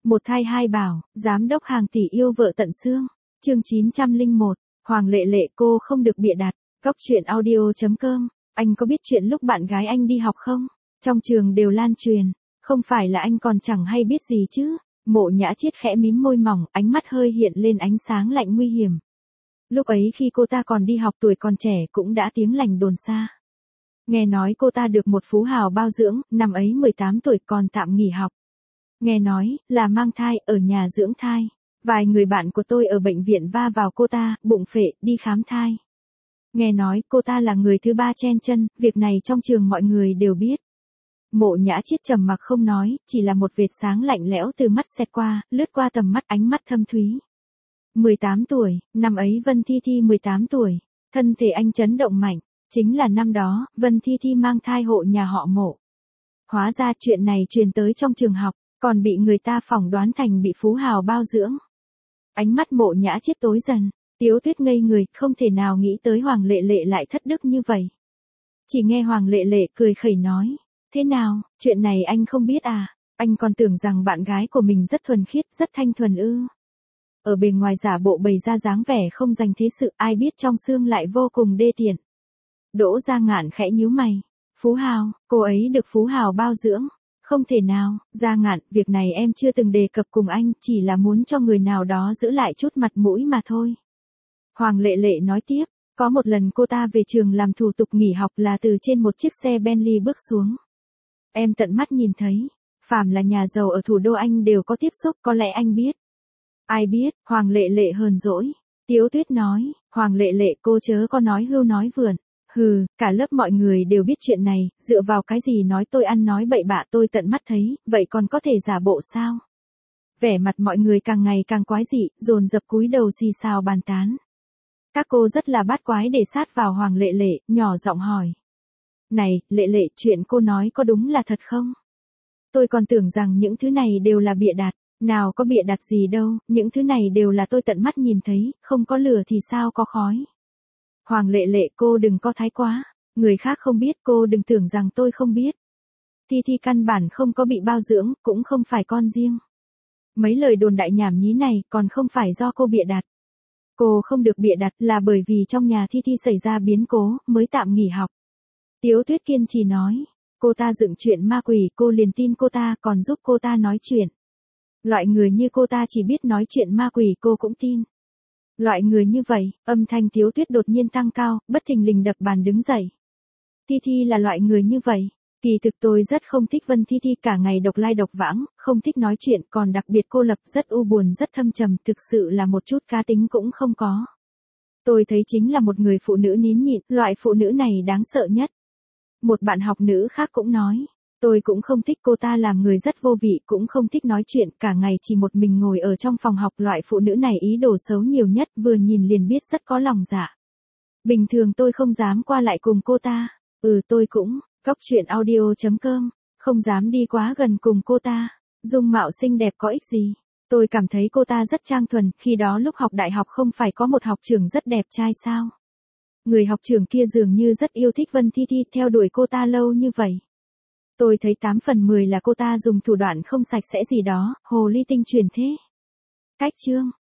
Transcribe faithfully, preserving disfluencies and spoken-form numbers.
Một thai hai bảo, giám đốc hàng tỷ yêu vợ tận xương. Chương chín trăm lẻ một, Hoàng Lệ Lệ cô không được bịa đặt. Cóc truyện audio chấm com. Anh có biết chuyện lúc bạn gái anh đi học không? Trong trường đều lan truyền. Không phải là anh còn chẳng hay biết gì chứ? Mộ Nhã Chiết khẽ mím môi mỏng, ánh mắt hơi hiện lên ánh sáng lạnh nguy hiểm. Lúc ấy khi cô ta còn đi học tuổi còn trẻ cũng đã tiếng lành đồn xa. Nghe nói cô ta được một phú hào bao dưỡng, năm ấy mười tám tuổi còn tạm nghỉ học. Nghe nói là mang thai ở nhà dưỡng thai. Vài người bạn của tôi ở bệnh viện va vào cô ta, bụng phệ, đi khám thai. Nghe nói cô ta là người thứ ba chen chân, việc này trong trường mọi người đều biết. Mộ Nhã Chiết trầm mặc không nói, chỉ là một vệt sáng lạnh lẽo từ mắt xẹt qua, lướt qua tầm mắt ánh mắt thâm thúy. mười tám tuổi, năm ấy Vân Thi Thi mười tám tuổi, thân thể anh chấn động mạnh, chính là năm đó, Vân Thi Thi mang thai hộ nhà họ Mộ. Hóa ra chuyện này truyền tới trong trường học, còn bị người ta phỏng đoán thành bị phú hào bao dưỡng. Ánh mắt Mộ Nhã Chiết tối dần, Tiếu Tuyết ngây người, không thể nào nghĩ tới Hoàng Lệ Lệ lại thất đức như vậy. Chỉ nghe Hoàng Lệ Lệ cười khẩy nói, thế nào, chuyện này anh không biết à, anh còn tưởng rằng bạn gái của mình rất thuần khiết, rất thanh thuần ư. Ở bề ngoài giả bộ bày ra dáng vẻ không dành thế sự, ai biết trong xương lại vô cùng đê tiện. Đỗ Gia Ngạn khẽ nhíu mày, phú hào, cô ấy được phú hào bao dưỡng. Không thể nào, Gia Ngạn, việc này em chưa từng đề cập cùng anh, chỉ là muốn cho người nào đó giữ lại chút mặt mũi mà thôi. Hoàng Lệ Lệ nói tiếp, có một lần cô ta về trường làm thủ tục nghỉ học là từ trên một chiếc xe Bentley bước xuống. Em tận mắt nhìn thấy, phàm là nhà giàu ở thủ đô anh đều có tiếp xúc, có lẽ anh biết. Ai biết, Hoàng Lệ Lệ hờn dỗi. Tiếu Tuyết nói, Hoàng Lệ Lệ cô chớ có nói hưu nói vượn. Hừ, cả lớp mọi người đều biết chuyện này, dựa vào cái gì nói tôi ăn nói bậy bạ tôi tận mắt thấy, vậy còn có thể giả bộ sao? Vẻ mặt mọi người càng ngày càng quái dị, dồn dập cúi đầu xì xào bàn tán. Các cô rất là bát quái để sát vào Hoàng Lệ Lệ, nhỏ giọng hỏi. Này, Lệ Lệ, chuyện cô nói có đúng là thật không? Tôi còn tưởng rằng những thứ này đều là bịa đặt, nào có bịa đặt gì đâu, những thứ này đều là tôi tận mắt nhìn thấy, không có lửa thì sao có khói. Hoàng Lệ Lệ cô đừng có thái quá, người khác không biết cô đừng tưởng rằng tôi không biết. Thi Thi căn bản không có bị bao dưỡng, cũng không phải con riêng. Mấy lời đồn đại nhảm nhí này còn không phải do cô bịa đặt. Cô không được bịa đặt là bởi vì trong nhà Thi Thi xảy ra biến cố, mới tạm nghỉ học. Tiếu Tuyết kiên trì nói, cô ta dựng chuyện ma quỷ cô liền tin cô ta còn giúp cô ta nói chuyện. Loại người như cô ta chỉ biết nói chuyện ma quỷ cô cũng tin. Loại người như vậy, âm thanh Tiếu Tuyết đột nhiên tăng cao, bất thình lình đập bàn đứng dậy. Thi Thi là loại người như vậy. Kỳ thực tôi rất không thích Vân Thi Thi, cả ngày độc lai độc vãng, không thích nói chuyện, còn đặc biệt cô lập, rất u buồn, rất thâm trầm, thực sự là một chút cá tính cũng không có. Tôi thấy chính là một người phụ nữ nín nhịn, loại phụ nữ này đáng sợ nhất. Một bạn học nữ khác cũng nói, tôi cũng không thích cô ta, làm người rất vô vị, cũng không thích nói chuyện, cả ngày chỉ một mình ngồi ở trong phòng học, loại phụ nữ này ý đồ xấu nhiều nhất, vừa nhìn liền biết rất có lòng dạ. Bình thường tôi không dám qua lại cùng cô ta, ừ tôi cũng, cóc truyện audio chấm com, không dám đi quá gần cùng cô ta, dung mạo xinh đẹp có ích gì. Tôi cảm thấy cô ta rất trang thuần, khi đó lúc học đại học không phải có một học trưởng rất đẹp trai sao. Người học trưởng kia dường như rất yêu thích Vân Thi Thi, theo đuổi cô ta lâu như vậy. Tôi thấy tám phần mười là cô ta dùng thủ đoạn không sạch sẽ gì đó, hồ ly tinh truyền thế. Cách chương